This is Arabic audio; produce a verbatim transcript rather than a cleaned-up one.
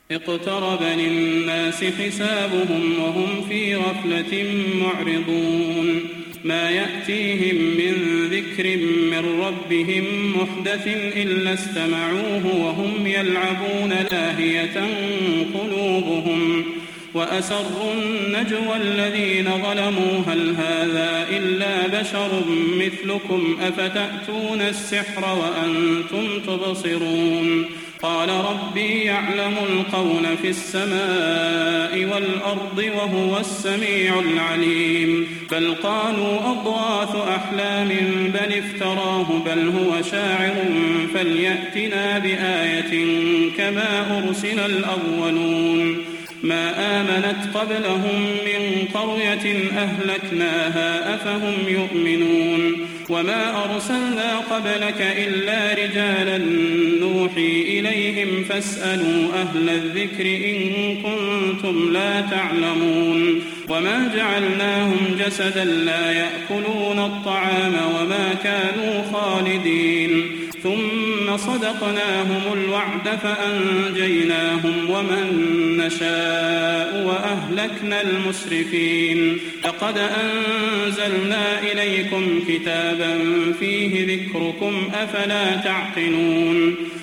اقترب للناس حسابهم وهم في غفلة معرضون ما يأتيهم من ذكر من ربهم محدث إلا استمعوه وهم يلعبون لاهية قلوبهم وأسروا النجوى الذين ظلموا هل هذا إلا بشر مثلكم أفتأتون السحر وأنتم تبصرون قال ربي يعلم القول في السماء والأرض وهو السميع العليم بل قالوا أضغاث أحلام بل افتراه بل هو شاعر فليأتنا بآية كما أرسل الأولون ما آمنت قبلهم من قرية أهلكناها أفهم يؤمنون وما أرسلنا قبلك إلا رجالا نوحي إليهم فاسألوا أهل الذكر إن كنتم لا تعلمون وما جعلناهم جسدا لا يأكلون الطعام وما كانوا خالدين ثم صدقناهم الوعد فأنجيناهم ومن نشاء وأهلكنا المسرفين لقد أنزلنا إليكم كتابا فيه ذكركم أفلا تعقلون